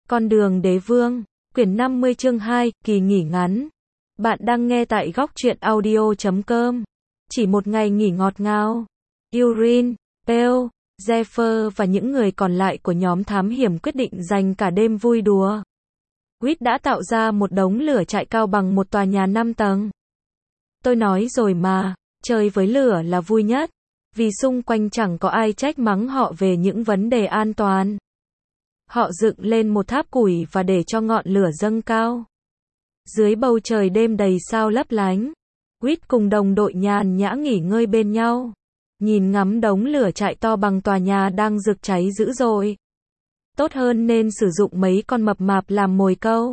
Con đường đế vương, quyển 50 chương 2, kỳ nghỉ ngắn. Bạn đang nghe tại góc truyện audio.com. Chỉ một ngày nghỉ ngọt ngào. Yurine, Pale, Zephyr và những người còn lại của nhóm thám hiểm quyết định dành cả đêm vui đùa. Reed đã tạo ra một đống lửa trại cao bằng một tòa nhà 5 tầng. Tôi nói rồi mà, chơi với lửa là vui nhất, vì xung quanh chẳng có ai trách mắng họ về những vấn đề an toàn. Họ dựng lên một tháp củi và để cho ngọn lửa dâng cao. Dưới bầu trời đêm đầy sao lấp lánh, Reed cùng đồng đội nhàn nhã nghỉ ngơi bên nhau, nhìn ngắm đống lửa trại to bằng tòa nhà đang rực cháy dữ dội. Tốt hơn nên sử dụng mấy con mập mạp làm mồi câu.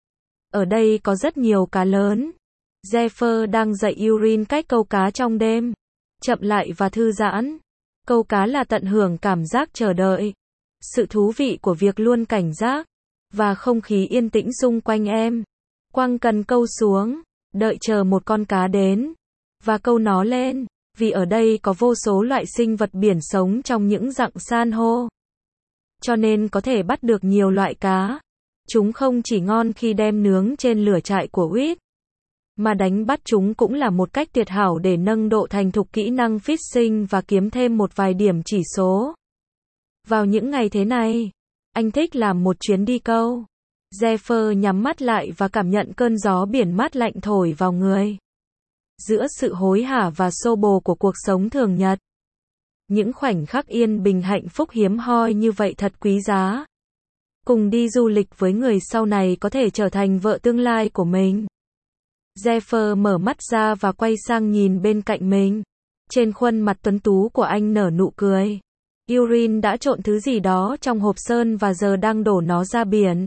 Ở đây có rất nhiều cá lớn. Zephyr đang dạy Yurine cách câu cá trong đêm. Chậm lại và thư giãn. Câu cá là tận hưởng cảm giác chờ đợi, sự thú vị của việc luôn cảnh giác, và không khí yên tĩnh xung quanh em. Quăng cần câu xuống, đợi chờ một con cá đến, và câu nó lên, vì ở đây có vô số loại sinh vật biển sống trong những rặng san hô. Cho nên có thể bắt được nhiều loại cá. Chúng không chỉ ngon khi đem nướng trên lửa trại của Reed, mà đánh bắt chúng cũng là một cách tuyệt hảo để nâng độ thành thục kỹ năng fishing và kiếm thêm một vài điểm chỉ số. Vào những ngày thế này, anh thích làm một chuyến đi câu. Zephyr nhắm mắt lại và cảm nhận cơn gió biển mát lạnh thổi vào người. Giữa sự hối hả và xô bồ của cuộc sống thường nhật, những khoảnh khắc yên bình hạnh phúc hiếm hoi như vậy thật quý giá. Cùng đi du lịch với người sau này có thể trở thành vợ tương lai của mình. Zephyr mở mắt ra và quay sang nhìn bên cạnh mình. Trên khuôn mặt tuấn tú của anh nở nụ cười. Yurine đã trộn thứ gì đó trong hộp sơn và giờ đang đổ nó ra biển.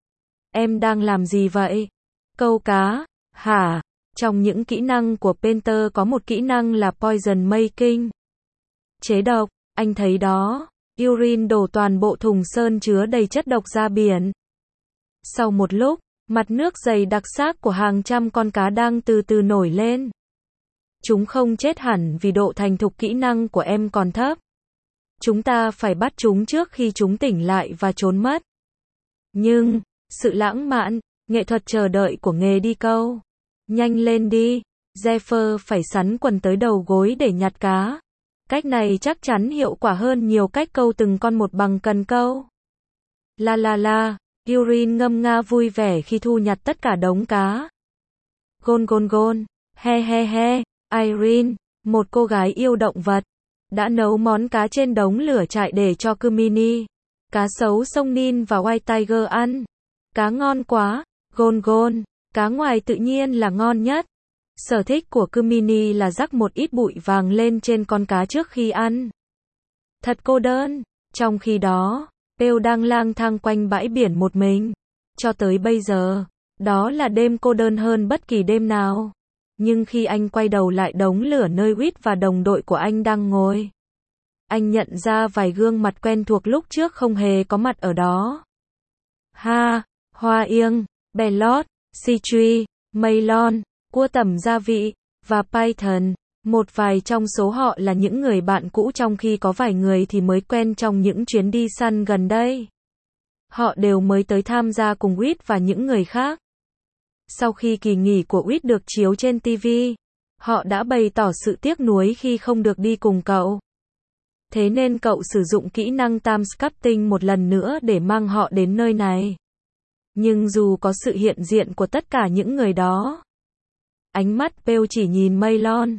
Em đang làm gì vậy? Câu cá, hả? Trong những kỹ năng của Painter có một kỹ năng là Poison Making. Chế độc, anh thấy đó. Yurine đổ toàn bộ thùng sơn chứa đầy chất độc ra biển. Sau một lúc, mặt nước dày đặc xác của hàng trăm con cá đang từ từ nổi lên. Chúng không chết hẳn vì độ thành thục kỹ năng của em còn thấp. Chúng ta phải bắt chúng trước khi chúng tỉnh lại và trốn mất. Nhưng, sự lãng mạn, nghệ thuật chờ đợi của nghề đi câu. Nhanh lên đi, Zephyr phải sắn quần tới đầu gối để nhặt cá. Cách này chắc chắn hiệu quả hơn nhiều cách câu từng con một bằng cần câu. La la la, Yurine ngâm nga vui vẻ khi thu nhặt tất cả đống cá. Gôn gôn gôn, he he he, Irene, một cô gái yêu động vật, đã nấu món cá trên đống lửa trại để cho Kumini, cá sấu sông Nin và White Tiger ăn. Cá ngon quá, gôn gôn, cá ngoài tự nhiên là ngon nhất. Sở thích của Kumini là rắc một ít bụi vàng lên trên con cá trước khi ăn. Thật cô đơn. Trong khi đó, Pale đang lang thang quanh bãi biển một mình. Cho tới bây giờ, đó là đêm cô đơn hơn bất kỳ đêm nào. Nhưng khi anh quay đầu lại đống lửa nơi Reed và đồng đội của anh đang ngồi, anh nhận ra vài gương mặt quen thuộc lúc trước không hề có mặt ở đó. Ha, Hoa Yên, Bellot, Citri, Maylon, cua tẩm gia vị, và Python. Một vài trong số họ là những người bạn cũ, trong khi có vài người thì mới quen trong những chuyến đi săn gần đây. Họ đều mới tới tham gia cùng Reed và những người khác. Sau khi kỳ nghỉ của Reed được chiếu trên TV, họ đã bày tỏ sự tiếc nuối khi không được đi cùng cậu. Thế nên cậu sử dụng kỹ năng time sculpting một lần nữa để mang họ đến nơi này. Nhưng dù có sự hiện diện của tất cả những người đó, ánh mắt Pale chỉ nhìn Maylon.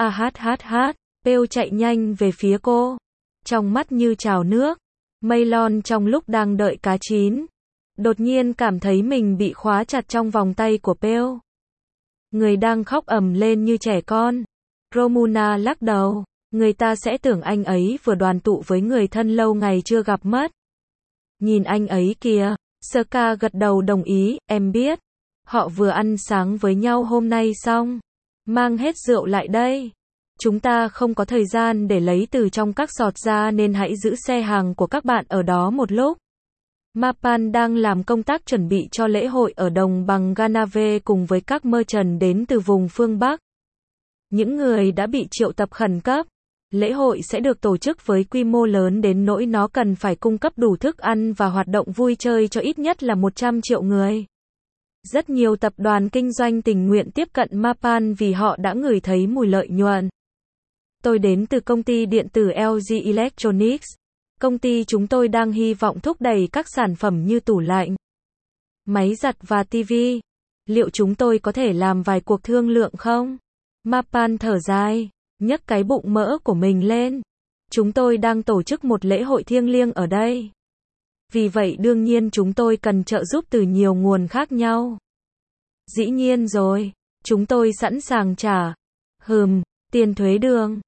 Pale chạy nhanh về phía cô, trong mắt như trào nước. Maylon trong lúc đang đợi cá chín, đột nhiên cảm thấy mình bị khóa chặt trong vòng tay của Pale. Người đang khóc ầm lên như trẻ con. Romuna lắc đầu, người ta sẽ tưởng anh ấy vừa đoàn tụ với người thân lâu ngày chưa gặp mất. Nhìn anh ấy kìa, Ska gật đầu đồng ý, em biết. Họ vừa ăn sáng với nhau hôm nay xong. Mang hết rượu lại đây. Chúng ta không có thời gian để lấy từ trong các giọt ra nên hãy giữ xe hàng của các bạn ở đó một lúc. Mapan đang làm công tác chuẩn bị cho lễ hội ở đồng bằng Ganave cùng với các merchant đến từ vùng phương Bắc. Những người đã bị triệu tập khẩn cấp. Lễ hội sẽ được tổ chức với quy mô lớn đến nỗi nó cần phải cung cấp đủ thức ăn và hoạt động vui chơi cho ít nhất là 100 triệu người. Rất nhiều tập đoàn kinh doanh tình nguyện tiếp cận Mapan vì họ đã ngửi thấy mùi lợi nhuận. Tôi đến từ công ty điện tử LG Electronics. Công ty chúng tôi đang hy vọng thúc đẩy các sản phẩm như tủ lạnh, máy giặt và TV. Liệu chúng tôi có thể làm vài cuộc thương lượng không? Mapan thở dài, nhấc cái bụng mỡ của mình lên. Chúng tôi đang tổ chức một lễ hội thiêng liêng ở đây. Vì vậy đương nhiên chúng tôi cần trợ giúp từ nhiều nguồn khác nhau. Dĩ nhiên rồi, chúng tôi sẵn sàng trả. Tiền thuế đường.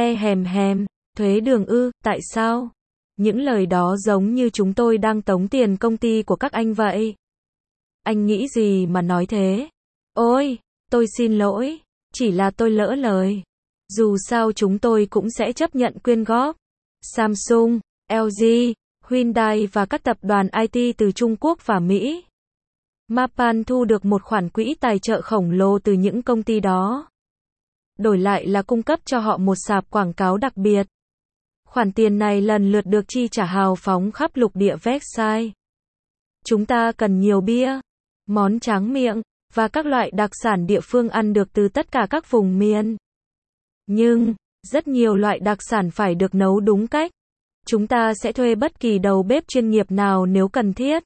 Thuế đường ư, tại sao? Những lời đó giống như chúng tôi đang tống tiền công ty của các anh vậy. Anh nghĩ gì mà nói thế? Ôi, tôi xin lỗi, chỉ là tôi lỡ lời. Dù sao chúng tôi cũng sẽ chấp nhận quyên góp. Samsung, LG, Hyundai và các tập đoàn IT từ Trung Quốc và Mỹ. Mapan thu được một khoản quỹ tài trợ khổng lồ từ những công ty đó. Đổi lại là cung cấp cho họ một sạp quảng cáo đặc biệt. Khoản tiền này lần lượt được chi trả hào phóng khắp lục địa Versailles. Chúng ta cần nhiều bia, món tráng miệng, và các loại đặc sản địa phương ăn được từ tất cả các vùng miền. Nhưng, rất nhiều loại đặc sản phải được nấu đúng cách. Chúng ta sẽ thuê bất kỳ đầu bếp chuyên nghiệp nào nếu cần thiết.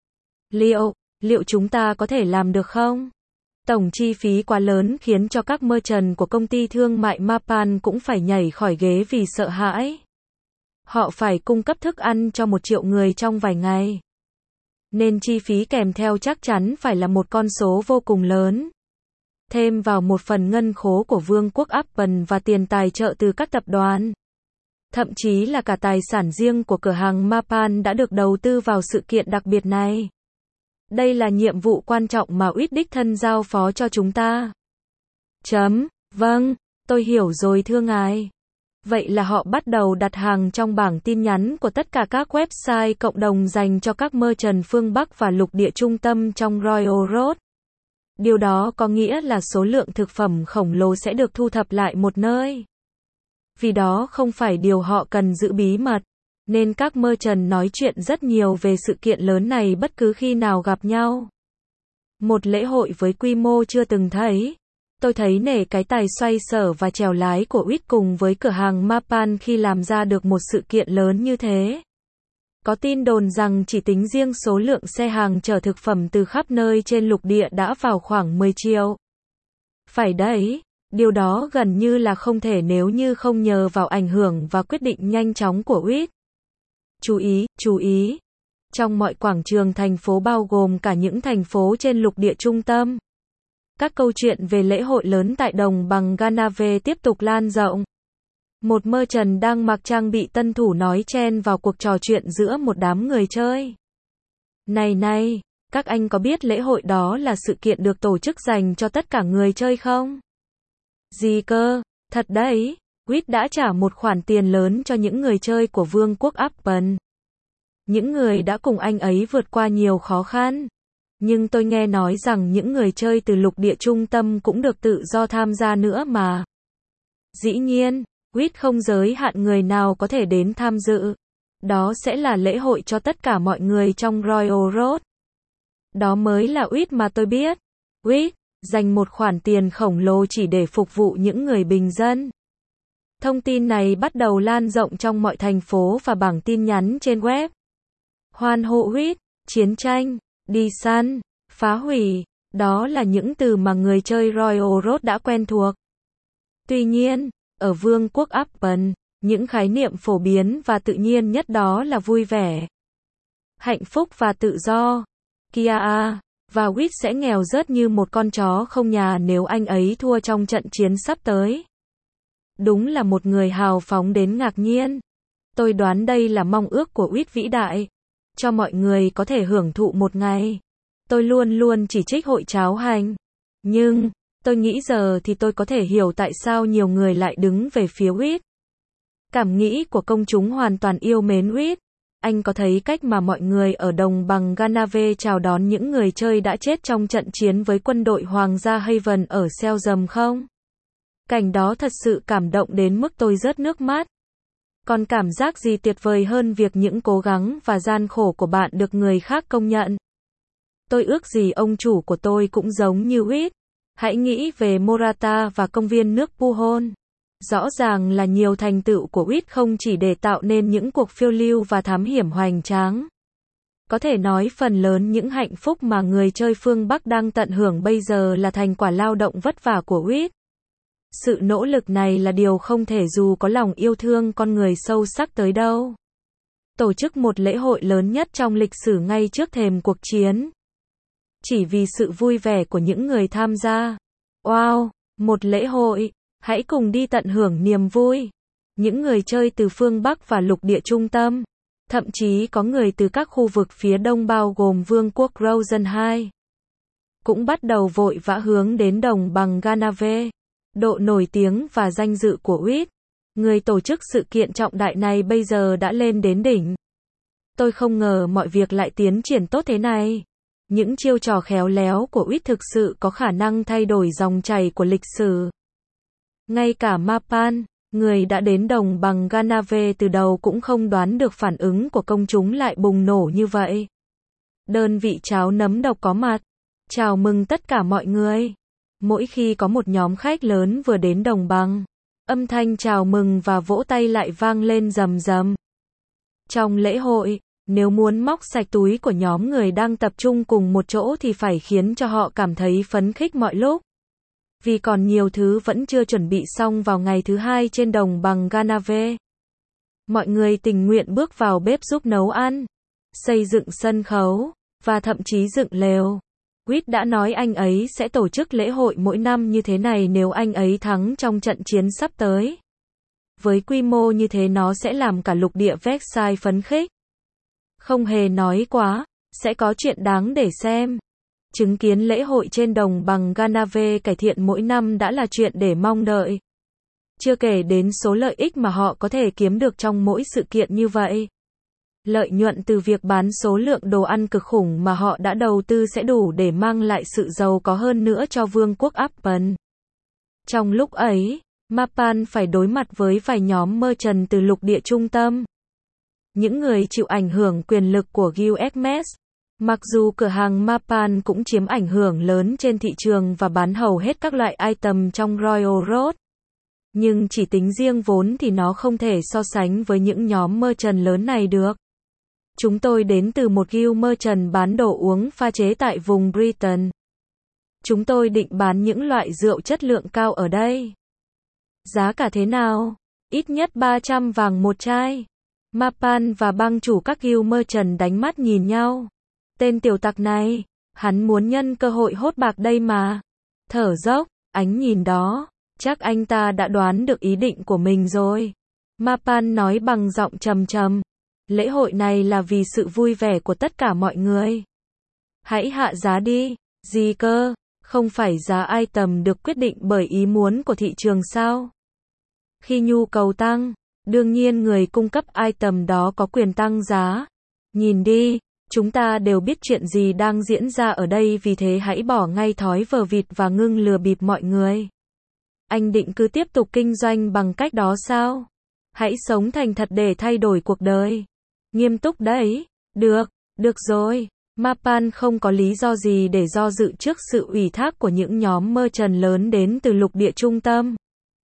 Liệu chúng ta có thể làm được không? Tổng chi phí quá lớn khiến cho các merchant của công ty thương mại Mapan cũng phải nhảy khỏi ghế vì sợ hãi. Họ phải cung cấp thức ăn cho 1 triệu người trong vài ngày. Nên chi phí kèm theo chắc chắn phải là một con số vô cùng lớn. Thêm vào một phần ngân khố của Vương quốc Apple và tiền tài trợ từ các tập đoàn. Thậm chí là cả tài sản riêng của cửa hàng Mapan đã được đầu tư vào sự kiện đặc biệt này. Đây là nhiệm vụ quan trọng mà Uýt đích thân giao phó cho chúng ta. Vâng, tôi hiểu rồi thưa ngài. Vậy là họ bắt đầu đặt hàng trong bảng tin nhắn của tất cả các website cộng đồng dành cho các merchant phương Bắc và lục địa trung tâm trong Royal Road. Điều đó có nghĩa là số lượng thực phẩm khổng lồ sẽ được thu thập lại một nơi. Vì đó không phải điều họ cần giữ bí mật. Nên các merchant nói chuyện rất nhiều về sự kiện lớn này bất cứ khi nào gặp nhau. Một lễ hội với quy mô chưa từng thấy. Tôi thấy nể cái tài xoay sở và chèo lái của Uýt cùng với cửa hàng Mapan khi làm ra được một sự kiện lớn như thế. Có tin đồn rằng chỉ tính riêng số lượng xe hàng chở thực phẩm từ khắp nơi trên lục địa đã vào khoảng 10 triệu. Phải đấy, điều đó gần như là không thể nếu như không nhờ vào ảnh hưởng và quyết định nhanh chóng của Uýt. Chú ý. Trong mọi quảng trường thành phố bao gồm cả những thành phố trên lục địa trung tâm. Các câu chuyện về lễ hội lớn tại đồng bằng Ganave tiếp tục lan rộng. Một merchant đang mặc trang bị tân thủ nói chen vào cuộc trò chuyện giữa một đám người chơi. Này, các anh có biết lễ hội đó là sự kiện được tổ chức dành cho tất cả người chơi không? Gì cơ, thật đấy. Uýt đã trả một khoản tiền lớn cho những người chơi của Vương quốc Apple. Những người đã cùng anh ấy vượt qua nhiều khó khăn. Nhưng tôi nghe nói rằng những người chơi từ lục địa trung tâm cũng được tự do tham gia nữa mà. Dĩ nhiên, Uýt không giới hạn người nào có thể đến tham dự. Đó sẽ là lễ hội cho tất cả mọi người trong Royal Road. Đó mới là Uýt mà tôi biết. Uýt dành một khoản tiền khổng lồ chỉ để phục vụ những người bình dân. Thông tin này bắt đầu lan rộng trong mọi thành phố và bảng tin nhắn trên web. Hoan hô Uýt, chiến tranh, đi săn, phá hủy, đó là những từ mà người chơi Royal Road đã quen thuộc. Tuy nhiên, ở Vương quốc Apple, những khái niệm phổ biến và tự nhiên nhất đó là vui vẻ, hạnh phúc và tự do. Kia và Uýt sẽ nghèo rớt như một con chó không nhà nếu anh ấy thua trong trận chiến sắp tới. Đúng là một người hào phóng đến ngạc nhiên. Tôi đoán đây là mong ước của Uýt vĩ đại. Cho mọi người có thể hưởng thụ một ngày. Tôi luôn chỉ trích hội cháo hành. Nhưng, tôi nghĩ giờ thì tôi có thể hiểu tại sao nhiều người lại đứng về phía Uýt. Cảm nghĩ của công chúng hoàn toàn yêu mến Uýt. Anh có thấy cách mà mọi người ở đồng bằng Ganave chào đón những người chơi đã chết trong trận chiến với quân đội Hoàng gia Haven ở Selzam không? Cảnh đó thật sự cảm động đến mức tôi rớt nước mắt. Còn cảm giác gì tuyệt vời hơn việc những cố gắng và gian khổ của bạn được người khác công nhận. Tôi ước gì ông chủ của tôi cũng giống như Witt. Hãy nghĩ về Morata và công viên nước Pujols. Rõ ràng là nhiều thành tựu của Witt không chỉ để tạo nên những cuộc phiêu lưu và thám hiểm hoành tráng. Có thể nói phần lớn những hạnh phúc mà người chơi phương Bắc đang tận hưởng bây giờ là thành quả lao động vất vả của Witt. Sự nỗ lực này là điều không thể dù có lòng yêu thương con người sâu sắc tới đâu. Tổ chức một lễ hội lớn nhất trong lịch sử ngay trước thềm cuộc chiến. Chỉ vì sự vui vẻ của những người tham gia. Wow, một lễ hội, hãy cùng đi tận hưởng niềm vui. Những người chơi từ phương Bắc và lục địa trung tâm, thậm chí có người từ các khu vực phía đông bao gồm Vương quốc Rosen II, cũng bắt đầu vội vã hướng đến đồng bằng Ganave. Độ nổi tiếng và danh dự của Witt, người tổ chức sự kiện trọng đại này bây giờ đã lên đến đỉnh. Tôi không ngờ mọi việc lại tiến triển tốt thế này. Những chiêu trò khéo léo của Witt thực sự có khả năng thay đổi dòng chảy của lịch sử. Ngay cả Mapan, người đã đến đồng bằng Ganave từ đầu cũng không đoán được phản ứng của công chúng lại bùng nổ như vậy. Đơn vị cháo nấm độc có mặt. Chào mừng tất cả mọi người. Mỗi khi có một nhóm khách lớn vừa đến đồng bằng, âm thanh chào mừng và vỗ tay lại vang lên rầm rầm. Trong lễ hội, nếu muốn móc sạch túi của nhóm người đang tập trung cùng một chỗ thì phải khiến cho họ cảm thấy phấn khích mọi lúc. Vì còn nhiều thứ vẫn chưa chuẩn bị xong vào ngày thứ hai trên đồng bằng Ganave. Mọi người tình nguyện bước vào bếp giúp nấu ăn, xây dựng sân khấu, và thậm chí dựng lều. Witt đã nói anh ấy sẽ tổ chức lễ hội mỗi năm như thế này nếu anh ấy thắng trong trận chiến sắp tới. Với quy mô như thế nó sẽ làm cả lục địa Versailles phấn khích. Không hề nói quá, sẽ có chuyện đáng để xem. Chứng kiến lễ hội trên đồng bằng Ganave cải thiện mỗi năm đã là chuyện để mong đợi. Chưa kể đến số lợi ích mà họ có thể kiếm được trong mỗi sự kiện như vậy. Lợi nhuận từ việc bán số lượng đồ ăn cực khủng mà họ đã đầu tư sẽ đủ để mang lại sự giàu có hơn nữa cho vương quốc Appen. Trong lúc ấy, Mapan phải đối mặt với vài nhóm merchant từ lục địa trung tâm. Những người chịu ảnh hưởng quyền lực của Guild Hermes. Mặc dù cửa hàng Mapan cũng chiếm ảnh hưởng lớn trên thị trường và bán hầu hết các loại item trong Royal Road. Nhưng chỉ tính riêng vốn thì nó không thể so sánh với những nhóm merchant lớn này được. Chúng tôi đến từ một guild merchant bán đồ uống pha chế tại vùng Britain. Chúng tôi định bán những loại rượu chất lượng cao ở đây. Giá cả thế nào? Ít nhất 300 vàng một chai. Mapan và bang chủ các guild merchant đánh mắt nhìn nhau. Tên tiểu tặc này, hắn muốn nhân cơ hội hốt bạc đây mà. Thở dốc, ánh nhìn đó, chắc anh ta đã đoán được ý định của mình rồi. Mapan nói bằng giọng trầm trầm. Lễ hội này là vì sự vui vẻ của tất cả mọi người. Hãy hạ giá đi. Gì cơ? Không phải giá item được quyết định bởi ý muốn của thị trường sao? Khi nhu cầu tăng, đương nhiên người cung cấp item đó có quyền tăng giá. Nhìn đi, chúng ta đều biết chuyện gì đang diễn ra ở đây, vì thế hãy bỏ ngay thói vờ vịt và ngưng lừa bịp mọi người. Anh định cứ tiếp tục kinh doanh bằng cách đó sao? Hãy sống thành thật để thay đổi cuộc đời. Nghiêm túc đấy. Được rồi. Mapan không có lý do gì để do dự trước sự ủy thác của những nhóm merchant lớn đến từ lục địa trung tâm.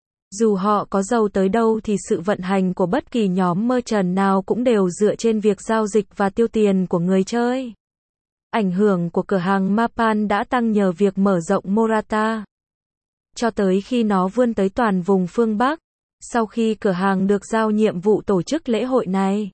Dù họ có giàu tới đâu thì sự vận hành của bất kỳ nhóm merchant nào cũng đều dựa trên việc giao dịch và tiêu tiền của người chơi. Ảnh hưởng của cửa hàng Mapan đã tăng nhờ việc mở rộng Morata. Cho tới khi nó vươn tới toàn vùng phương Bắc. Sau khi cửa hàng được giao nhiệm vụ tổ chức lễ hội này,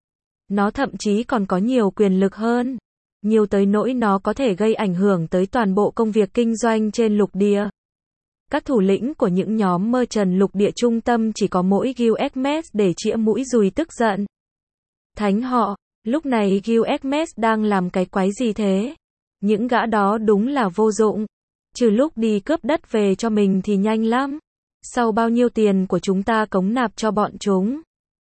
nó thậm chí còn có nhiều quyền lực hơn. Nhiều tới nỗi nó có thể gây ảnh hưởng tới toàn bộ công việc kinh doanh trên lục địa. Các thủ lĩnh của những nhóm merchant lục địa trung tâm chỉ có mỗi Guild Hermes để chĩa mũi dùi tức giận. Thánh họ, lúc này Guild Hermes đang làm cái quái gì thế? Những gã đó đúng là vô dụng. Trừ lúc đi cướp đất về cho mình thì nhanh lắm. Sau bao nhiêu tiền của chúng ta cống nạp cho bọn chúng?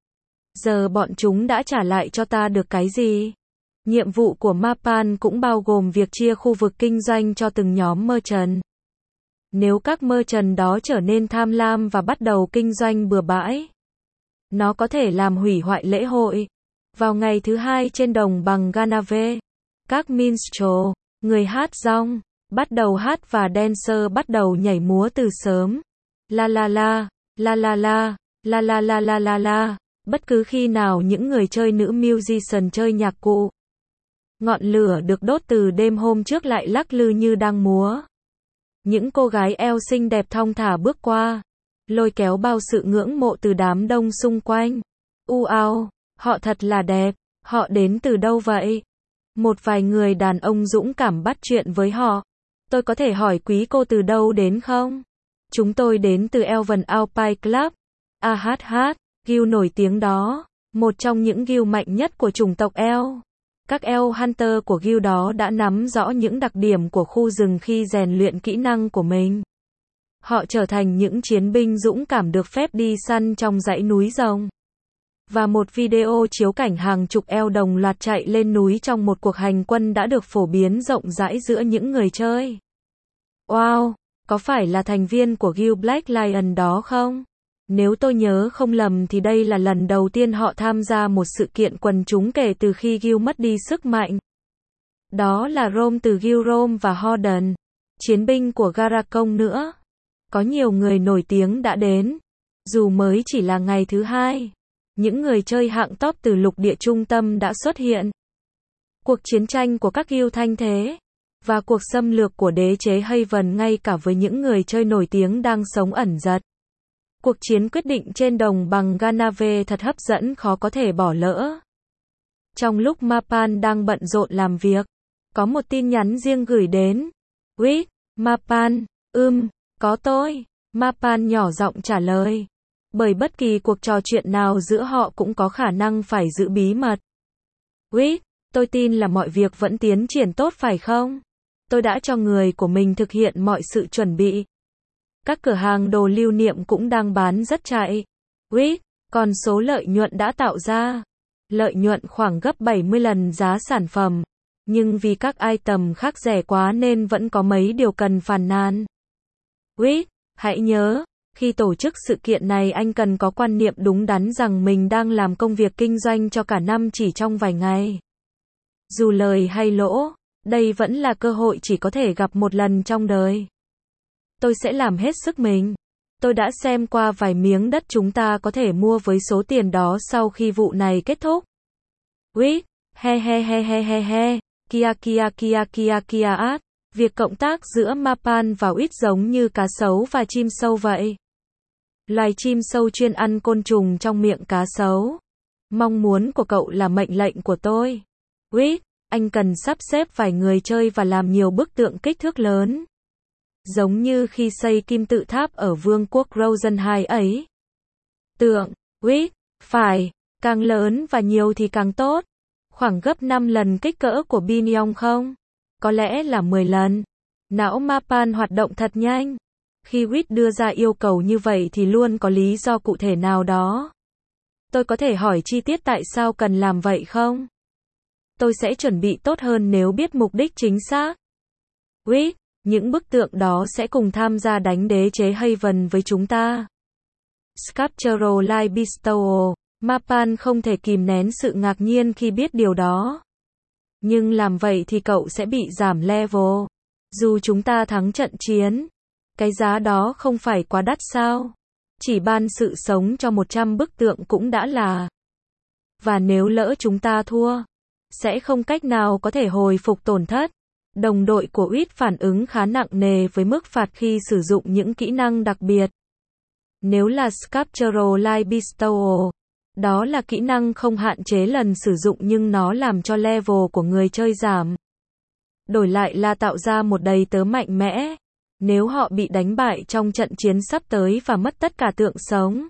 Giờ bọn chúng đã trả lại cho ta được cái gì? Nhiệm vụ của Mapan cũng bao gồm việc chia khu vực kinh doanh cho từng nhóm merchant. Nếu các merchant đó trở nên tham lam và bắt đầu kinh doanh bừa bãi, nó có thể làm hủy hoại lễ hội. Vào ngày thứ hai trên đồng bằng Ganave, các minstrel, người hát dong, bắt đầu hát và dancer bắt đầu nhảy múa từ sớm. La la la, la la la, la la la la la la, bất cứ khi nào những người chơi nữ musician chơi nhạc cụ. Ngọn lửa được đốt từ đêm hôm trước lại lắc lư như đang múa. Những cô gái eo xinh đẹp thong thả bước qua, lôi kéo bao sự ngưỡng mộ từ đám đông xung quanh. Wow, họ thật là đẹp, họ đến từ đâu vậy? Một vài người đàn ông dũng cảm bắt chuyện với họ. Tôi có thể hỏi quý cô từ đâu đến không? Chúng tôi đến từ Elven Alpine Club. AHH, guild nổi tiếng đó, một trong những guild mạnh nhất của chủng tộc Elf. Các Elf Hunter của guild đó đã nắm rõ những đặc điểm của khu rừng khi rèn luyện kỹ năng của mình. Họ trở thành những chiến binh dũng cảm được phép đi săn trong dãy núi rồng. Và một video chiếu cảnh hàng chục Elf đồng loạt chạy lên núi trong một cuộc hành quân đã được phổ biến rộng rãi giữa những người chơi. Wow, có phải là thành viên của guild Black Lion đó không? Nếu tôi nhớ không lầm thì đây là lần đầu tiên họ tham gia một sự kiện quần chúng kể từ khi guild mất đi sức mạnh. Đó là Rome từ guild Rome và Horden, chiến binh của Garacon nữa. Có nhiều người nổi tiếng đã đến, dù mới chỉ là ngày thứ hai. Những người chơi hạng top từ lục địa trung tâm đã xuất hiện. Cuộc chiến tranh của các guild thanh thế và cuộc xâm lược của đế chế Haven ngay cả với những người chơi nổi tiếng đang sống ẩn dật. Cuộc chiến quyết định trên đồng bằng Ganave thật hấp dẫn, khó có thể bỏ lỡ. Trong lúc Mapan đang bận rộn làm việc, có một tin nhắn riêng gửi đến. Wait, Mapan, có tôi. Mapan nhỏ giọng trả lời. Bởi bất kỳ cuộc trò chuyện nào giữa họ cũng có khả năng phải giữ bí mật. Wait, tôi tin là mọi việc vẫn tiến triển tốt phải không? Tôi đã cho người của mình thực hiện mọi sự chuẩn bị. Các cửa hàng đồ lưu niệm cũng đang bán rất chạy. Wait, còn số lợi nhuận đã tạo ra. Lợi nhuận khoảng gấp 70 lần giá sản phẩm. Nhưng vì các item khác rẻ quá nên vẫn có mấy điều cần phàn nàn. Wait, hãy nhớ, khi tổ chức sự kiện này anh cần có quan niệm đúng đắn rằng mình đang làm công việc kinh doanh cho cả năm chỉ trong vài ngày. Dù lời hay lỗ, đây vẫn là cơ hội chỉ có thể gặp một lần trong đời. Tôi sẽ làm hết sức mình. Tôi đã xem qua vài miếng đất chúng ta có thể mua với số tiền đó sau khi vụ này kết thúc. Wait, he, kia. Việc cộng tác giữa Mapan và Wit giống như cá sấu và chim sâu vậy. Loài chim sâu chuyên ăn côn trùng trong miệng cá sấu. Mong muốn của cậu là mệnh lệnh của tôi. Wit, anh cần sắp xếp vài người chơi và làm nhiều bức tượng kích thước lớn. Giống như khi xây kim tự tháp ở vương quốc Rosenheim ấy. Tượng, Wit, phải, càng lớn và nhiều thì càng tốt. Khoảng gấp 5 lần kích cỡ của Binion không? Có lẽ là 10 lần. Não Mapan hoạt động thật nhanh. Khi Wit đưa ra yêu cầu như vậy thì luôn có lý do cụ thể nào đó. Tôi có thể hỏi chi tiết tại sao cần làm vậy không? Tôi sẽ chuẩn bị tốt hơn nếu biết mục đích chính xác. Wit, những bức tượng đó sẽ cùng tham gia đánh đế chế Haven với chúng ta. Sculptural Light Bestow. Mapan không thể kìm nén sự ngạc nhiên khi biết điều đó. Nhưng làm vậy thì cậu sẽ bị giảm level. Dù chúng ta thắng trận chiến, cái giá đó không phải quá đắt sao? Chỉ ban sự sống cho 100 bức tượng cũng đã là. Và nếu lỡ chúng ta thua, sẽ không cách nào có thể hồi phục tổn thất. Đồng đội của Wit phản ứng khá nặng nề với mức phạt khi sử dụng những kỹ năng đặc biệt. Nếu là Sculptural Light Bestow, đó là kỹ năng không hạn chế lần sử dụng nhưng nó làm cho level của người chơi giảm. Đổi lại là tạo ra một đầy tớ mạnh mẽ. Nếu họ bị đánh bại trong trận chiến sắp tới và mất tất cả tượng sống,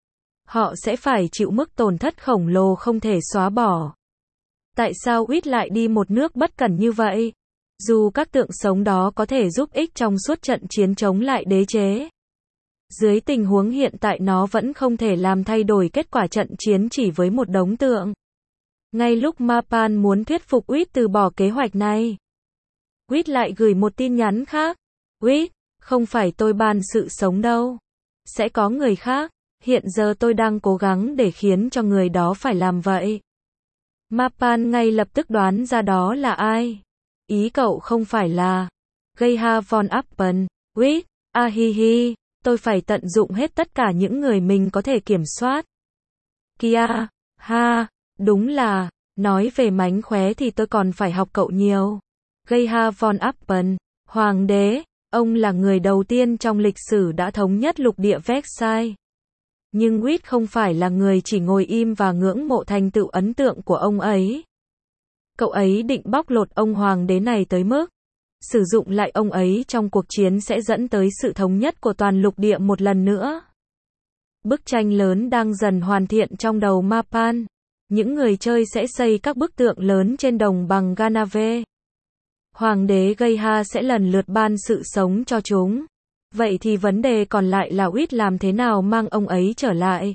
họ sẽ phải chịu mức tổn thất khổng lồ không thể xóa bỏ. Tại sao Wit lại đi một nước bất cẩn như vậy? Dù các tượng sống đó có thể giúp ích trong suốt trận chiến chống lại đế chế, dưới tình huống hiện tại nó vẫn không thể làm thay đổi kết quả trận chiến chỉ với một đống tượng. Ngay lúc Mapan muốn thuyết phục Wit từ bỏ kế hoạch này, Wit lại gửi một tin nhắn khác. Wit, Không phải tôi ban sự sống đâu. Sẽ có người khác. Hiện giờ tôi đang cố gắng để khiến cho người đó phải làm vậy. Mapan ngay lập tức đoán ra đó là ai. Ý cậu không phải là Geha von Appen. Wait, hi, tôi phải tận dụng hết tất cả những người mình có thể kiểm soát. Kia, ha, đúng là, nói về mánh khóe thì tôi còn phải học cậu nhiều. Geha von Appen, hoàng đế, ông là người đầu tiên trong lịch sử đã thống nhất lục địa Versailles. Nhưng Witt không phải là người chỉ ngồi im và ngưỡng mộ thành tựu ấn tượng của ông ấy. Cậu ấy định bóc lột ông hoàng đế này tới mức sử dụng lại ông ấy trong cuộc chiến sẽ dẫn tới sự thống nhất của toàn lục địa một lần nữa. Bức tranh lớn đang dần hoàn thiện trong đầu Mapan. Những người chơi sẽ xây các bức tượng lớn trên đồng bằng Ganave. Hoàng đế Geha sẽ lần lượt ban sự sống cho chúng. Vậy thì vấn đề còn lại là Witt làm thế nào mang ông ấy trở lại?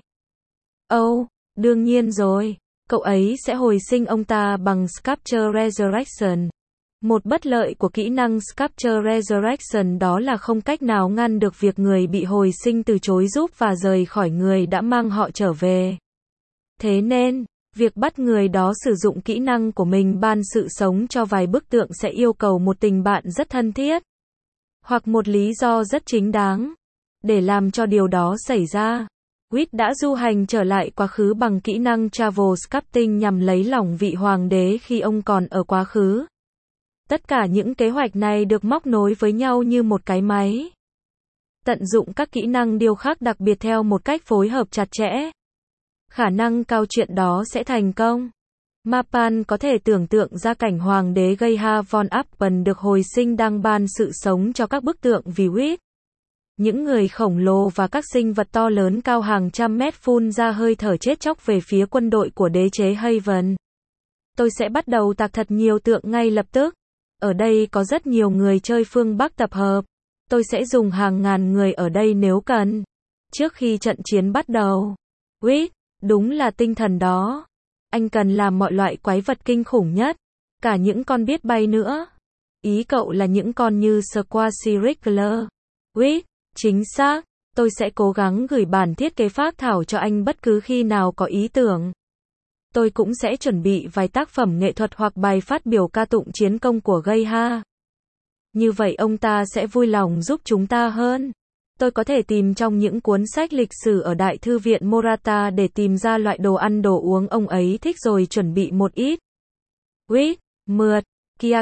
Đương nhiên rồi. Cậu ấy sẽ hồi sinh ông ta bằng Sculpture Resurrection. Một bất lợi của kỹ năng Sculpture Resurrection đó là không cách nào ngăn được việc người bị hồi sinh từ chối giúp và rời khỏi người đã mang họ trở về. Thế nên, việc bắt người đó sử dụng kỹ năng của mình ban sự sống cho vài bức tượng sẽ yêu cầu một tình bạn rất thân thiết. Hoặc một lý do rất chính đáng. Để làm cho điều đó xảy ra, Witt đã du hành trở lại quá khứ bằng kỹ năng Travel Sculpting nhằm lấy lòng vị hoàng đế khi ông còn ở quá khứ. Tất cả những kế hoạch này được móc nối với nhau như một cái máy. Tận dụng các kỹ năng điêu khắc đặc biệt theo một cách phối hợp chặt chẽ. Khả năng cao chuyện đó sẽ thành công. Mapan có thể tưởng tượng ra cảnh hoàng đế Geha von Appen được hồi sinh đang ban sự sống cho các bức tượng vì Witt. Những người khổng lồ và các sinh vật to lớn cao hàng trăm mét phun ra hơi thở chết chóc về phía quân đội của đế chế Haven. Tôi sẽ bắt đầu tạc thật nhiều tượng ngay lập tức. Ở đây có rất nhiều người chơi phương Bắc tập hợp. Tôi sẽ dùng hàng ngàn người ở đây nếu cần. Trước khi trận chiến bắt đầu. Witt, đúng là tinh thần đó. Anh cần làm mọi loại quái vật kinh khủng nhất. Cả những con biết bay nữa. Ý cậu là những con như Squashiricler. Witt, chính xác. Tôi sẽ cố gắng gửi bản thiết kế phác thảo cho anh bất cứ khi nào có ý tưởng. Tôi cũng sẽ chuẩn bị vài tác phẩm nghệ thuật hoặc bài phát biểu ca tụng chiến công của Geha. Như vậy ông ta sẽ vui lòng giúp chúng ta hơn. Tôi có thể tìm trong những cuốn sách lịch sử ở Đại thư viện Morata để tìm ra loại đồ ăn đồ uống ông ấy thích rồi chuẩn bị một ít. Witt, mượt, kia,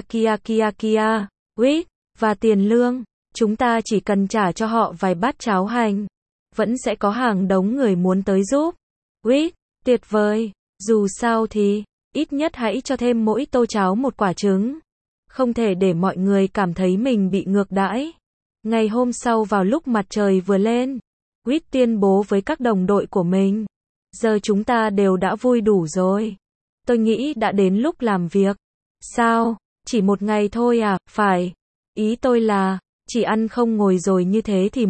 Witt, và tiền lương. Chúng ta chỉ cần trả cho họ vài bát cháo hành. Vẫn sẽ có hàng đống người muốn tới giúp. Witt, tuyệt vời. Dù sao thì, ít nhất hãy cho thêm mỗi tô cháo một quả trứng. Không thể để mọi người cảm thấy mình bị ngược đãi. Ngày hôm sau vào lúc mặt trời vừa lên, Witt tuyên bố với các đồng đội của mình. Giờ chúng ta đều đã vui đủ rồi. Tôi nghĩ đã đến lúc làm việc. Sao? Chỉ một ngày thôi à? Phải. Ý tôi là, chỉ ăn không ngồi rồi như thế thì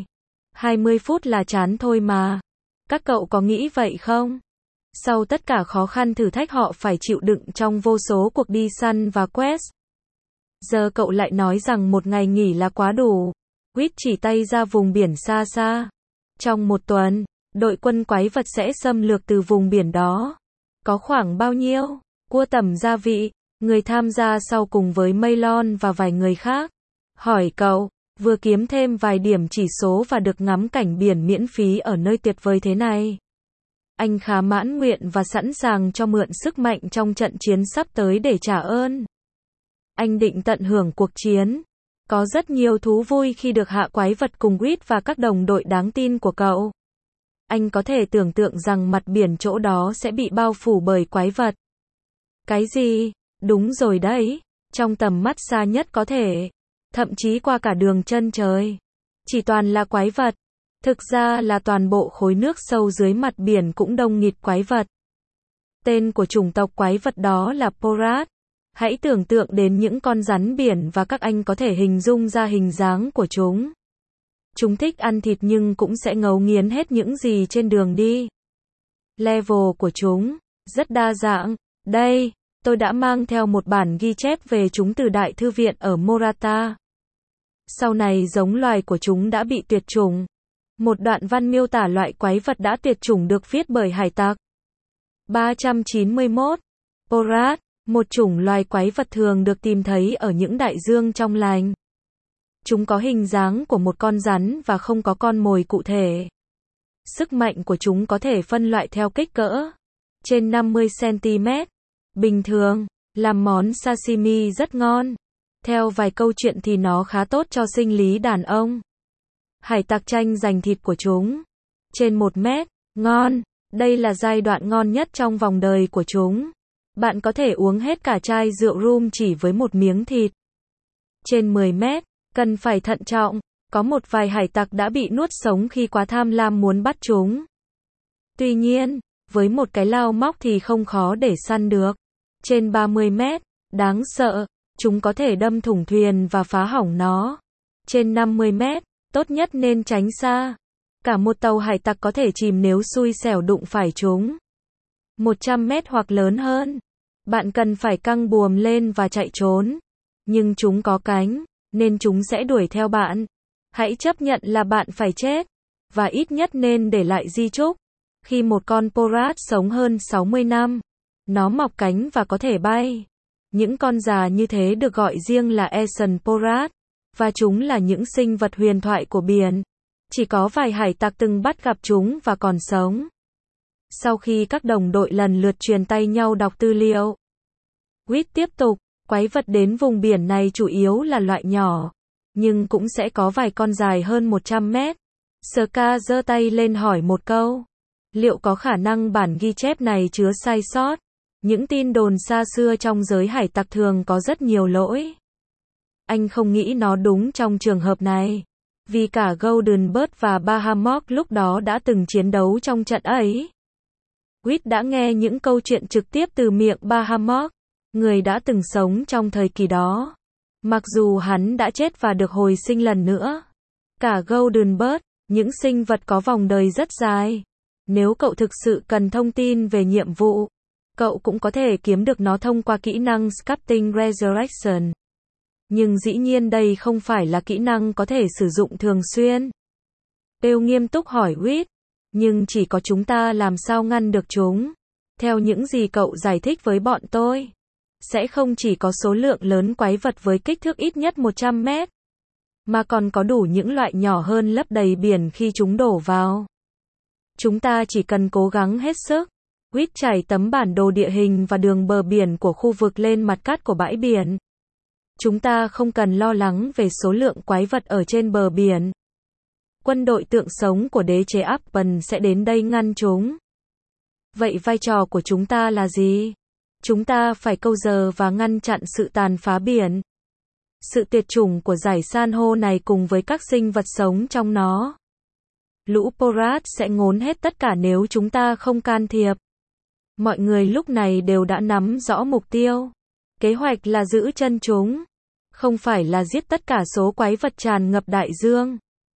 20 phút là chán thôi mà. Các cậu có nghĩ vậy không? Sau tất cả khó khăn thử thách họ phải chịu đựng trong vô số cuộc đi săn và quest. Giờ cậu lại nói rằng một ngày nghỉ là quá đủ. Witt chỉ tay ra vùng biển xa xa. Trong một tuần, đội quân quái vật sẽ xâm lược từ vùng biển đó. Có khoảng bao nhiêu? Cua tẩm gia vị, người tham gia sau cùng với Maylon và vài người khác. Hỏi cậu, vừa kiếm thêm vài điểm chỉ số và được ngắm cảnh biển miễn phí ở nơi tuyệt vời thế này. Anh khá mãn nguyện và sẵn sàng cho mượn sức mạnh trong trận chiến sắp tới để trả ơn. Anh định tận hưởng cuộc chiến. Có rất nhiều thú vui khi được hạ quái vật cùng Witt và các đồng đội đáng tin của cậu. Anh có thể tưởng tượng rằng mặt biển chỗ đó sẽ bị bao phủ bởi quái vật. Cái gì? Đúng rồi đấy. Trong tầm mắt xa nhất có thể. Thậm chí qua cả đường chân trời. Chỉ toàn là quái vật. Thực ra là toàn bộ khối nước sâu dưới mặt biển cũng đông nghịt quái vật. Tên của chủng tộc quái vật đó là Porat. Hãy tưởng tượng đến những con rắn biển và các anh có thể hình dung ra hình dáng của chúng. Chúng thích ăn thịt nhưng cũng sẽ ngấu nghiến hết những gì trên đường đi. Level của chúng rất đa dạng. Đây, tôi đã mang theo một bản ghi chép về chúng từ Đại thư viện ở Morata. Sau này giống loài của chúng đã bị tuyệt chủng. Một đoạn văn miêu tả loại quái vật đã tuyệt chủng được viết bởi hải tặc. 391. Porat, một chủng loài quái vật thường được tìm thấy ở những đại dương trong lành. Chúng có hình dáng của một con rắn và không có con mồi cụ thể. Sức mạnh của chúng có thể phân loại theo kích cỡ. Trên 50 cm. Bình thường, làm món sashimi rất ngon. Theo vài câu chuyện thì nó khá tốt cho sinh lý đàn ông. Hải tặc tranh giành thịt của chúng. Trên 1 mét. Ngon. Đây là giai đoạn ngon nhất trong vòng đời của chúng. Bạn có thể uống hết cả chai rượu rum chỉ với một miếng thịt. Trên 10 mét. Cần phải thận trọng. Có một vài hải tặc đã bị nuốt sống khi quá tham lam muốn bắt chúng. Tuy nhiên, với một cái lao móc thì không khó để săn được. Trên 30 mét. Đáng sợ. Chúng có thể đâm thủng thuyền và phá hỏng nó. Trên 50 mét. Tốt nhất nên tránh xa. Cả một tàu hải tặc có thể chìm nếu xui xẻo đụng phải chúng. 100 mét hoặc lớn hơn. Bạn cần phải căng buồm lên và chạy trốn. Nhưng chúng có cánh, nên chúng sẽ đuổi theo bạn. Hãy chấp nhận là bạn phải chết. Và ít nhất nên để lại di chúc. Khi một con porat sống hơn 60 năm, nó mọc cánh và có thể bay. Những con già như thế được gọi riêng là Asian porat. Và chúng là những sinh vật huyền thoại của biển. Chỉ có vài hải tặc từng bắt gặp chúng và còn sống. Sau khi các đồng đội lần lượt truyền tay nhau đọc tư liệu, Whit tiếp tục, quái vật đến vùng biển này chủ yếu là loại nhỏ, nhưng cũng sẽ có vài con dài hơn 100 mét. Ska giơ tay lên hỏi một câu. Liệu có khả năng bản ghi chép này chứa sai sót? Những tin đồn xa xưa trong giới hải tặc thường có rất nhiều lỗi. Anh không nghĩ nó đúng trong trường hợp này. Vì cả Golden Bird và Bahamut lúc đó đã từng chiến đấu trong trận ấy. Whit đã nghe những câu chuyện trực tiếp từ miệng Bahamut, người đã từng sống trong thời kỳ đó. Mặc dù hắn đã chết và được hồi sinh lần nữa. Cả Golden Bird, những sinh vật có vòng đời rất dài. Nếu cậu thực sự cần thông tin về nhiệm vụ, cậu cũng có thể kiếm được nó thông qua kỹ năng Sculpting Resurrection. Nhưng dĩ nhiên đây không phải là kỹ năng có thể sử dụng thường xuyên. Pew nghiêm túc hỏi Whit. Nhưng chỉ có chúng ta làm sao ngăn được chúng. Theo những gì cậu giải thích với bọn tôi, sẽ không chỉ có số lượng lớn quái vật với kích thước ít nhất 100 mét, mà còn có đủ những loại nhỏ hơn lấp đầy biển khi chúng đổ vào. Chúng ta chỉ cần cố gắng hết sức. Whit trải tấm bản đồ địa hình và đường bờ biển của khu vực lên mặt cát của bãi biển. Chúng ta không cần lo lắng về số lượng quái vật ở trên bờ biển. Quân đội tượng sống của đế chế Appen sẽ đến đây ngăn chúng. Vậy vai trò của chúng ta là gì? Chúng ta phải câu giờ và ngăn chặn sự tàn phá biển. Sự tuyệt chủng của dải san hô này cùng với các sinh vật sống trong nó. Lũ porat sẽ ngốn hết tất cả nếu chúng ta không can thiệp. Mọi người lúc này đều đã nắm rõ mục tiêu. Kế hoạch là giữ chân chúng, không phải là giết tất cả số quái vật tràn ngập đại dương.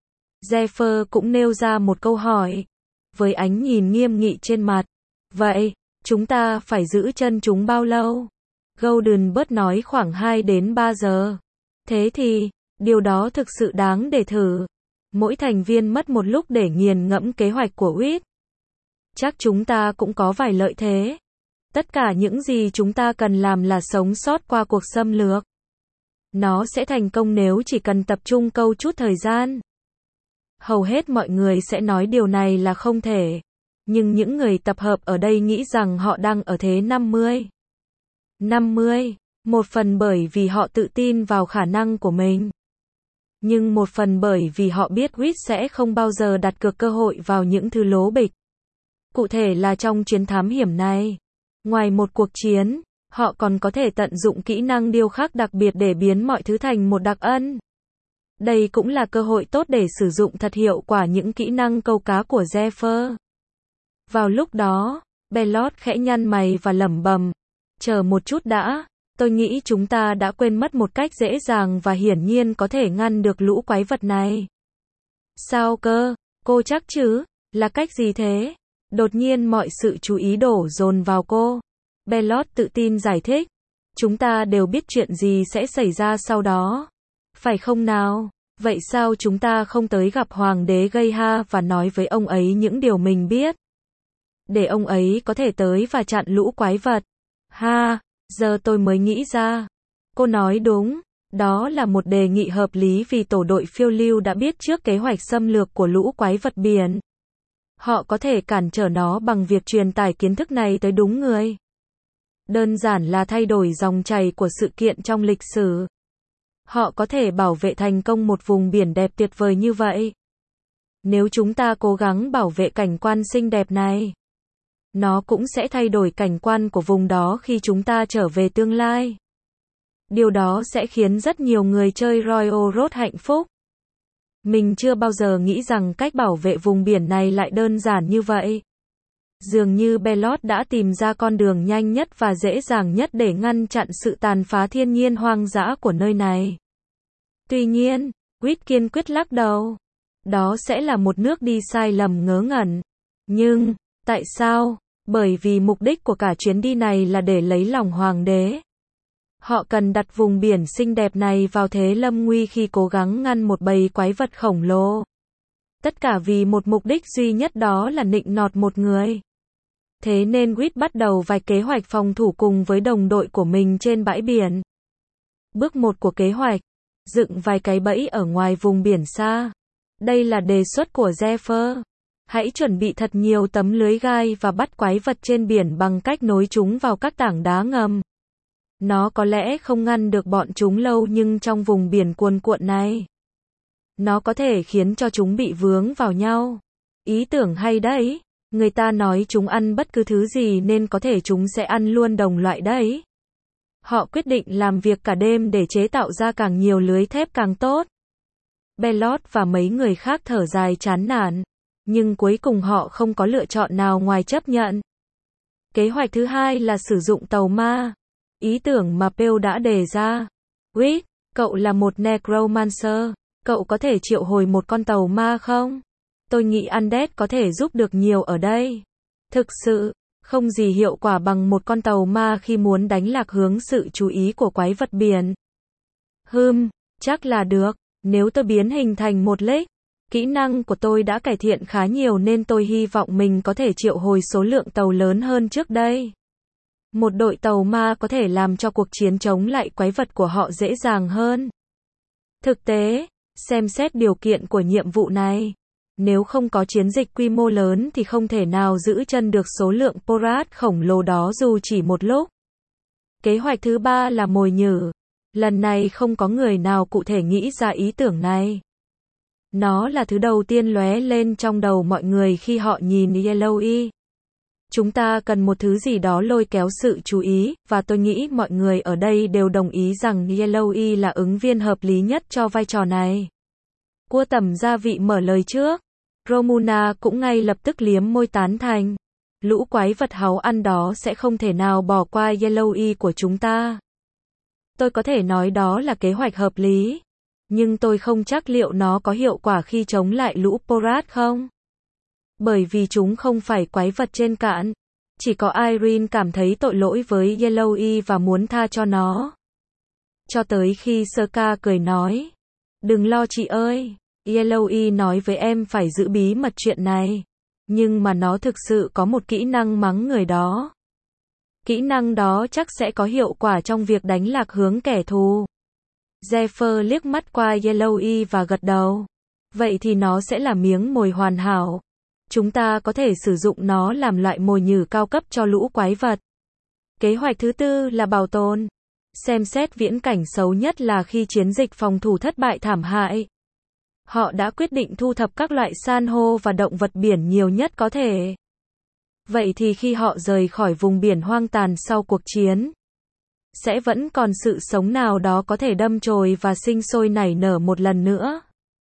Zephyr cũng nêu ra một câu hỏi, với ánh nhìn nghiêm nghị trên mặt. Vậy, chúng ta phải giữ chân chúng bao lâu? Golden Bird nói khoảng 2 đến 3 giờ. Thế thì, điều đó thực sự đáng để thử. Mỗi thành viên mất một lúc để nghiền ngẫm kế hoạch của Whit. Chắc chúng ta cũng có vài lợi thế. Tất cả những gì chúng ta cần làm là sống sót qua cuộc xâm lược. Nó sẽ thành công nếu chỉ cần tập trung câu chút thời gian. Hầu hết mọi người sẽ nói điều này là không thể. Nhưng những người tập hợp ở đây nghĩ rằng họ đang ở thế 50. 50, một phần bởi vì họ tự tin vào khả năng của mình. Nhưng một phần bởi vì họ biết Whit sẽ không bao giờ đặt cược cơ hội vào những thứ lố bịch. Cụ thể là trong chuyến thám hiểm này. Ngoài một cuộc chiến, họ còn có thể tận dụng kỹ năng điêu khắc đặc biệt để biến mọi thứ thành một đặc ân. Đây cũng là cơ hội tốt để sử dụng thật hiệu quả những kỹ năng câu cá của Zephyr. Vào lúc đó, Bellot khẽ nhăn mày và lẩm bẩm. Chờ một chút đã, tôi nghĩ chúng ta đã quên mất một cách dễ dàng và hiển nhiên có thể ngăn được lũ quái vật này. Sao cơ, cô chắc chứ, là cách gì thế? Đột nhiên mọi sự chú ý đổ dồn vào cô. Bellot tự tin giải thích. Chúng ta đều biết chuyện gì sẽ xảy ra sau đó. Phải không nào? Vậy sao chúng ta không tới gặp Hoàng đế Geha và nói với ông ấy những điều mình biết? Để ông ấy có thể tới và chặn lũ quái vật. Ha, giờ tôi mới nghĩ ra. Cô nói đúng, đó là một đề nghị hợp lý vì tổ đội phiêu lưu đã biết trước kế hoạch xâm lược của lũ quái vật biển. Họ có thể cản trở nó bằng việc truyền tải kiến thức này tới đúng người. Đơn giản là thay đổi dòng chảy của sự kiện trong lịch sử. Họ có thể bảo vệ thành công một vùng biển đẹp tuyệt vời như vậy. Nếu chúng ta cố gắng bảo vệ cảnh quan xinh đẹp này, nó cũng sẽ thay đổi cảnh quan của vùng đó khi chúng ta trở về tương lai. Điều đó sẽ khiến rất nhiều người chơi Royal Road hạnh phúc. Mình chưa bao giờ nghĩ rằng cách bảo vệ vùng biển này lại đơn giản như vậy. Dường như Bellot đã tìm ra con đường nhanh nhất và dễ dàng nhất để ngăn chặn sự tàn phá thiên nhiên hoang dã của nơi này. Tuy nhiên, Reed kiên quyết lắc đầu. Đó sẽ là một nước đi sai lầm ngớ ngẩn. Nhưng, tại sao? Bởi vì mục đích của cả chuyến đi này là để lấy lòng hoàng đế. Họ cần đặt vùng biển xinh đẹp này vào thế lâm nguy khi cố gắng ngăn một bầy quái vật khổng lồ. Tất cả vì một mục đích duy nhất, đó là nịnh nọt một người. Thế nên Reed bắt đầu vạch kế hoạch phòng thủ cùng với đồng đội của mình trên bãi biển. Bước 1 của kế hoạch: dựng vài cái bẫy ở ngoài vùng biển xa. Đây là đề xuất của Zephyr. Hãy chuẩn bị thật nhiều tấm lưới gai và bắt quái vật trên biển bằng cách nối chúng vào các tảng đá ngầm. Nó có lẽ không ngăn được bọn chúng lâu, nhưng trong vùng biển cuồn cuộn này, nó có thể khiến cho chúng bị vướng vào nhau. Ý tưởng hay đấy. Người ta nói chúng ăn bất cứ thứ gì nên có thể chúng sẽ ăn luôn đồng loại đấy. Họ quyết định làm việc cả đêm để chế tạo ra càng nhiều lưới thép càng tốt. Bellot và mấy người khác thở dài chán nản, nhưng cuối cùng họ không có lựa chọn nào ngoài chấp nhận. Kế hoạch thứ hai là sử dụng tàu ma. Ý tưởng mà Pew đã đề ra. Reed, cậu là một necromancer, cậu có thể triệu hồi một con tàu ma không? Tôi nghĩ Undead có thể giúp được nhiều ở đây. Thực sự, không gì hiệu quả bằng một con tàu ma khi muốn đánh lạc hướng sự chú ý của quái vật biển. Chắc là được. Nếu tôi biến hình thành một lếch, kỹ năng của tôi đã cải thiện khá nhiều nên tôi hy vọng mình có thể triệu hồi số lượng tàu lớn hơn trước đây. Một đội tàu ma có thể làm cho cuộc chiến chống lại quái vật của họ dễ dàng hơn. Thực tế, xem xét điều kiện của nhiệm vụ này, nếu không có chiến dịch quy mô lớn thì không thể nào giữ chân được số lượng Porat khổng lồ đó dù chỉ một lúc. Kế hoạch thứ ba là mồi nhử. Lần này không có người nào cụ thể nghĩ ra ý tưởng này. Nó là thứ đầu tiên lóe lên trong đầu mọi người khi họ nhìn Yellowy. Chúng ta cần một thứ gì đó lôi kéo sự chú ý, và tôi nghĩ mọi người ở đây đều đồng ý rằng Yellowy là ứng viên hợp lý nhất cho vai trò này. Cua tẩm gia vị mở lời trước. Romuna cũng ngay lập tức liếm môi tán thành. Lũ quái vật háu ăn đó sẽ không thể nào bỏ qua Yellowy của chúng ta. Tôi có thể nói đó là kế hoạch hợp lý, nhưng tôi không chắc liệu nó có hiệu quả khi chống lại lũ Porat không. Bởi vì chúng không phải quái vật trên cạn. Chỉ có Irene cảm thấy tội lỗi với Yellowy và muốn tha cho nó. Cho tới khi Serka cười nói, đừng lo chị ơi, Yellowy nói với em phải giữ bí mật chuyện này. Nhưng mà nó thực sự có một kỹ năng mắng người đó. Kỹ năng đó chắc sẽ có hiệu quả trong việc đánh lạc hướng kẻ thù. Zephyr liếc mắt qua Yellowy và gật đầu. Vậy thì nó sẽ là miếng mồi hoàn hảo. Chúng ta có thể sử dụng nó làm loại mồi nhử cao cấp cho lũ quái vật. Kế hoạch thứ tư là bảo tồn. Xem xét viễn cảnh xấu nhất là khi chiến dịch phòng thủ thất bại thảm hại. Họ đã quyết định thu thập các loại san hô và động vật biển nhiều nhất có thể. Vậy thì khi họ rời khỏi vùng biển hoang tàn sau cuộc chiến, sẽ vẫn còn sự sống nào đó có thể đâm chồi và sinh sôi nảy nở một lần nữa.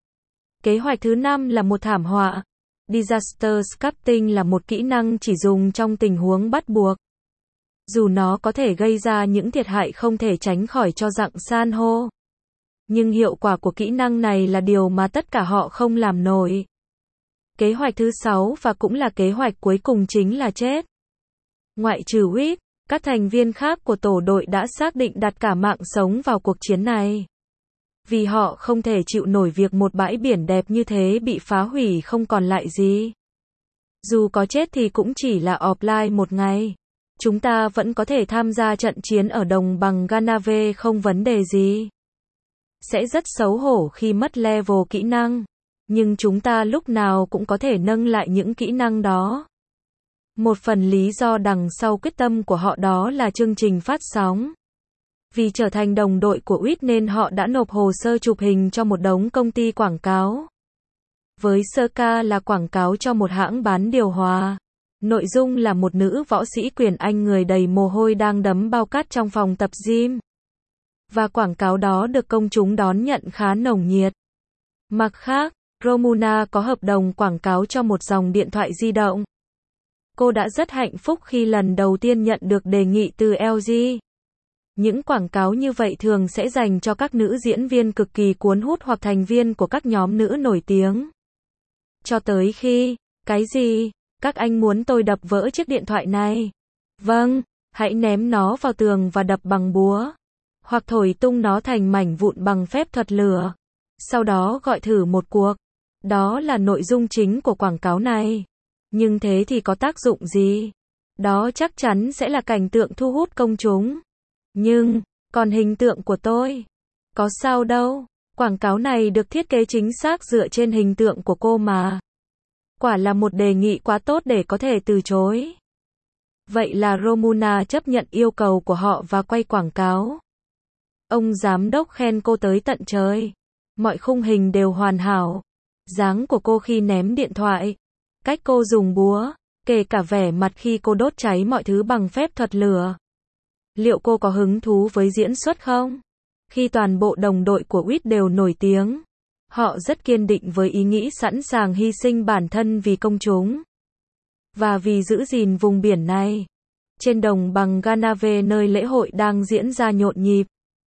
Kế hoạch thứ 5 là một thảm họa. Disaster sculpting là một kỹ năng chỉ dùng trong tình huống bắt buộc. Dù nó có thể gây ra những thiệt hại không thể tránh khỏi cho dạng san hô, nhưng hiệu quả của kỹ năng này là điều mà tất cả họ không làm nổi. Kế hoạch thứ 6 và cũng là kế hoạch cuối cùng chính là chết. Ngoại trừ Reed, các thành viên khác của tổ đội đã xác định đặt cả mạng sống vào cuộc chiến này. Vì họ không thể chịu nổi việc một bãi biển đẹp như thế bị phá hủy không còn lại gì. Dù có chết thì cũng chỉ là offline một ngày. Chúng ta vẫn có thể tham gia trận chiến ở đồng bằng Ganave không vấn đề gì. Sẽ rất xấu hổ khi mất level kỹ năng. Nhưng chúng ta lúc nào cũng có thể nâng lại những kỹ năng đó. Một phần lý do đằng sau quyết tâm của họ đó là chương trình phát sóng. Vì trở thành đồng đội của UIT nên họ đã nộp hồ sơ chụp hình cho một đống công ty quảng cáo. Với sơ ca là quảng cáo cho một hãng bán điều hòa. Nội dung là một nữ võ sĩ quyền Anh người đầy mồ hôi đang đấm bao cát trong phòng tập gym. Và quảng cáo đó được công chúng đón nhận khá nồng nhiệt. Mặt khác, Romuna có hợp đồng quảng cáo cho một dòng điện thoại di động. Cô đã rất hạnh phúc khi lần đầu tiên nhận được đề nghị từ LG. Những quảng cáo như vậy thường sẽ dành cho các nữ diễn viên cực kỳ cuốn hút hoặc thành viên của các nhóm nữ nổi tiếng. Cho tới khi, cái gì? Các anh muốn tôi đập vỡ chiếc điện thoại này? Vâng, hãy ném nó vào tường và đập bằng búa. Hoặc thổi tung nó thành mảnh vụn bằng phép thuật lửa. Sau đó gọi thử một cuộc. Đó là nội dung chính của quảng cáo này. Nhưng thế thì có tác dụng gì? Đó chắc chắn sẽ là cảnh tượng thu hút công chúng. Nhưng, còn hình tượng của tôi? Có sao đâu. Quảng cáo này được thiết kế chính xác dựa trên hình tượng của cô mà. Quả là một đề nghị quá tốt để có thể từ chối. Vậy là Romuna chấp nhận yêu cầu của họ và quay quảng cáo. Ông giám đốc khen cô tới tận trời. Mọi khung hình đều hoàn hảo. Dáng của cô khi ném điện thoại. Cách cô dùng búa. Kể cả vẻ mặt khi cô đốt cháy mọi thứ bằng phép thuật lửa. Liệu cô có hứng thú với diễn xuất không? Khi toàn bộ đồng đội của UIT đều nổi tiếng. Họ rất kiên định với ý nghĩ sẵn sàng hy sinh bản thân vì công chúng. Và vì giữ gìn vùng biển này. Trên đồng bằng Ganave nơi lễ hội đang diễn ra nhộn nhịp.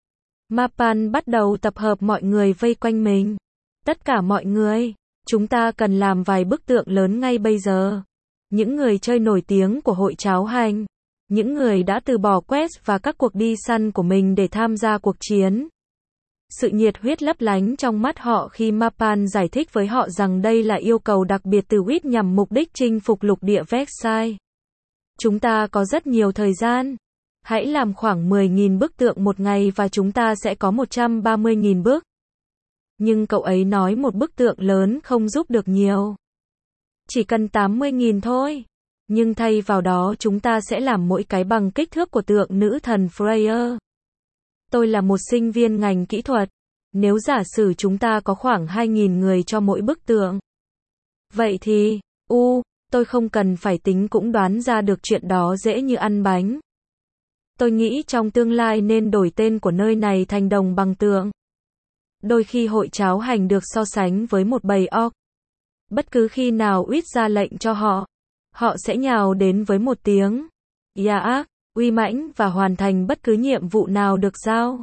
Mapan bắt đầu tập hợp mọi người vây quanh mình. Tất cả mọi người, chúng ta cần làm vài bức tượng lớn ngay bây giờ. Những người chơi nổi tiếng của hội cháo hành. Những người đã từ bỏ quest và các cuộc đi săn của mình để tham gia cuộc chiến. Sự nhiệt huyết lấp lánh trong mắt họ khi Mapan giải thích với họ rằng đây là yêu cầu đặc biệt từ UIT nhằm mục đích chinh phục lục địa Versailles. Chúng ta có rất nhiều thời gian. Hãy làm khoảng 10.000 bức tượng một ngày và chúng ta sẽ có 130.000 bức. Nhưng cậu ấy nói một bức tượng lớn không giúp được nhiều. Chỉ cần 80.000 thôi. Nhưng thay vào đó chúng ta sẽ làm mỗi cái bằng kích thước của tượng nữ thần Freya. Tôi là một sinh viên ngành kỹ thuật. Nếu giả sử chúng ta có khoảng 2.000 người cho mỗi bức tượng. Vậy thì, tôi không cần phải tính cũng đoán ra được chuyện đó dễ như ăn bánh. Tôi nghĩ trong tương lai nên đổi tên của nơi này thành đồng bằng tượng. Đôi khi hội cháo hành được so sánh với một bầy orc. Bất cứ khi nào UIT ra lệnh cho họ, họ sẽ nhào đến với một tiếng Yaak, uy mãnh và hoàn thành bất cứ nhiệm vụ nào được giao.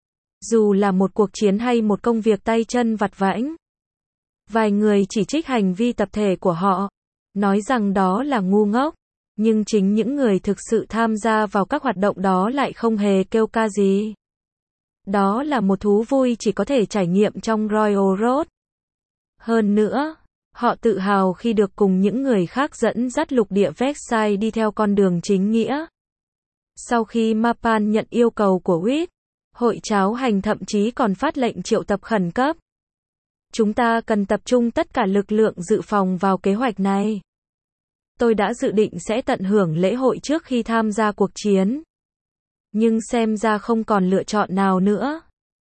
Dù là một cuộc chiến hay một công việc tay chân vặt vãnh. Vài người chỉ trích hành vi tập thể của họ, nói rằng đó là ngu ngốc, nhưng chính những người thực sự tham gia vào các hoạt động đó lại không hề kêu ca gì. Đó là một thú vui chỉ có thể trải nghiệm trong Royal Road. Hơn nữa, họ tự hào khi được cùng những người khác dẫn dắt lục địa Versailles đi theo con đường chính nghĩa. Sau khi Mapan nhận yêu cầu của UIT, hội cháo hành thậm chí còn phát lệnh triệu tập khẩn cấp. Chúng ta cần tập trung tất cả lực lượng dự phòng vào kế hoạch này. Tôi đã dự định sẽ tận hưởng lễ hội trước khi tham gia cuộc chiến. Nhưng xem ra không còn lựa chọn nào nữa.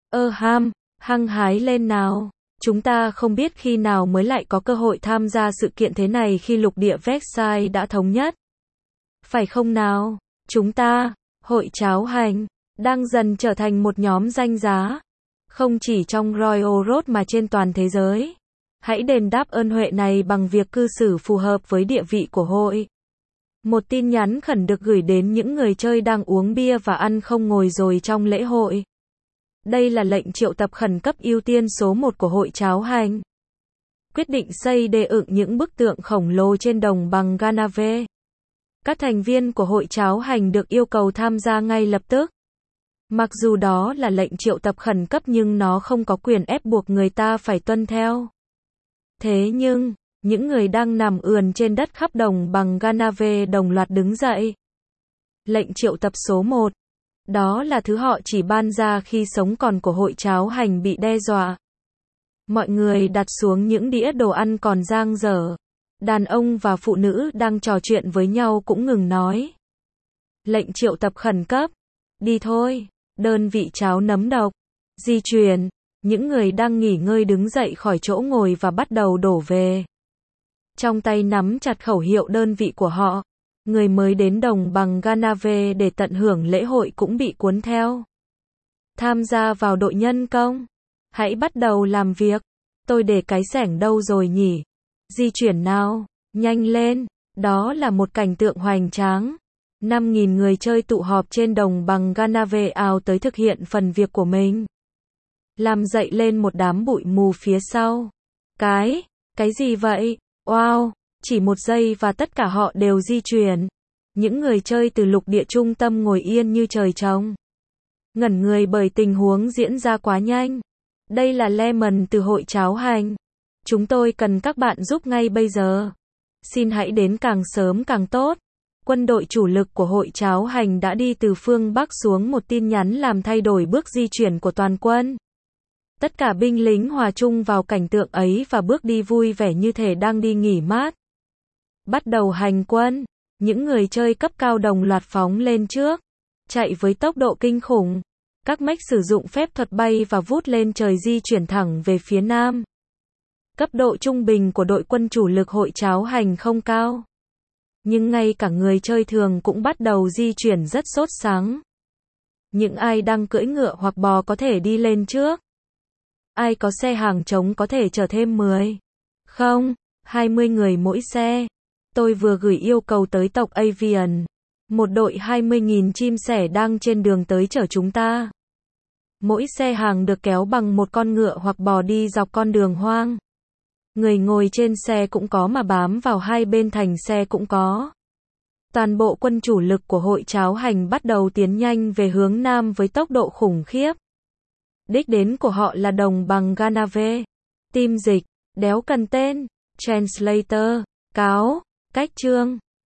Hăng hái lên nào. Chúng ta không biết khi nào mới lại có cơ hội tham gia sự kiện thế này khi lục địa Versailles đã thống nhất. Phải không nào? Chúng ta, hội cháo hành, đang dần trở thành một nhóm danh giá. Không chỉ trong Royal Road mà trên toàn thế giới. Hãy đền đáp ơn huệ này bằng việc cư xử phù hợp với địa vị của hội. Một tin nhắn khẩn được gửi đến những người chơi đang uống bia và ăn không ngồi rồi trong lễ hội. Đây là lệnh triệu tập khẩn cấp ưu tiên số 1 của hội cháo hành. Quyết định xây để ựng những bức tượng khổng lồ trên đồng bằng Ganave. Các thành viên của hội cháo hành được yêu cầu tham gia ngay lập tức. Mặc dù đó là lệnh triệu tập khẩn cấp nhưng nó không có quyền ép buộc người ta phải tuân theo. Thế nhưng, những người đang nằm ườn trên đất khắp đồng bằng Ganave đồng loạt đứng dậy. Lệnh triệu tập số 1. Đó là thứ họ chỉ ban ra khi sống còn của hội cháo hành bị đe dọa. Mọi người đặt xuống những đĩa đồ ăn còn dang dở. Đàn ông và phụ nữ đang trò chuyện với nhau cũng ngừng nói. Lệnh triệu tập khẩn cấp. Đi thôi. Đơn vị cháo nấm độc. Di chuyển. Những người đang nghỉ ngơi đứng dậy khỏi chỗ ngồi và bắt đầu đổ về. Trong tay nắm chặt khẩu hiệu đơn vị của họ. Người mới đến đồng bằng Ganave để tận hưởng lễ hội cũng bị cuốn theo. Tham gia vào đội nhân công. Hãy bắt đầu làm việc. Tôi để cái xẻng đâu rồi nhỉ? Di chuyển nào, nhanh lên. Đó là một cảnh tượng hoành tráng. 5.000 người chơi tụ họp trên đồng bằng Ganave ào tới thực hiện phần việc của mình. Làm dậy lên một đám bụi mù phía sau. Cái gì vậy? Wow, chỉ một giây và tất cả họ đều di chuyển. Những người chơi từ lục địa trung tâm ngồi yên như trời trồng. Ngẩn người bởi tình huống diễn ra quá nhanh. Đây là Lemon từ hội cháo hành. Chúng tôi cần các bạn giúp ngay bây giờ. Xin hãy đến càng sớm càng tốt. Quân đội chủ lực của hội cháo hành đã đi từ phương Bắc xuống một tin nhắn làm thay đổi bước di chuyển của toàn quân. Tất cả binh lính hòa chung vào cảnh tượng ấy và bước đi vui vẻ như thể đang đi nghỉ mát. Bắt đầu hành quân. Những người chơi cấp cao đồng loạt phóng lên trước. Chạy với tốc độ kinh khủng. Các mech sử dụng phép thuật bay và vút lên trời di chuyển thẳng về phía nam. Cấp độ trung bình của đội quân chủ lực hội cháo hành không cao. Nhưng ngay cả người chơi thường cũng bắt đầu di chuyển rất sốt sắng. Những ai đang cưỡi ngựa hoặc bò có thể đi lên trước. Ai có xe hàng trống có thể chở thêm 20 người mỗi xe. Tôi vừa gửi yêu cầu tới tộc Avian. Một đội 20.000 chim sẻ đang trên đường tới chở chúng ta. Mỗi xe hàng được kéo bằng một con ngựa hoặc bò đi dọc con đường hoang. Người ngồi trên xe cũng có mà bám vào hai bên thành xe cũng có. Toàn bộ quân chủ lực của hội cháo hành bắt đầu tiến nhanh về hướng nam với tốc độ khủng khiếp. Đích đến của họ là đồng bằng Ganave. Team dịch, đéo cần tên. Translator, cáo, cách chương.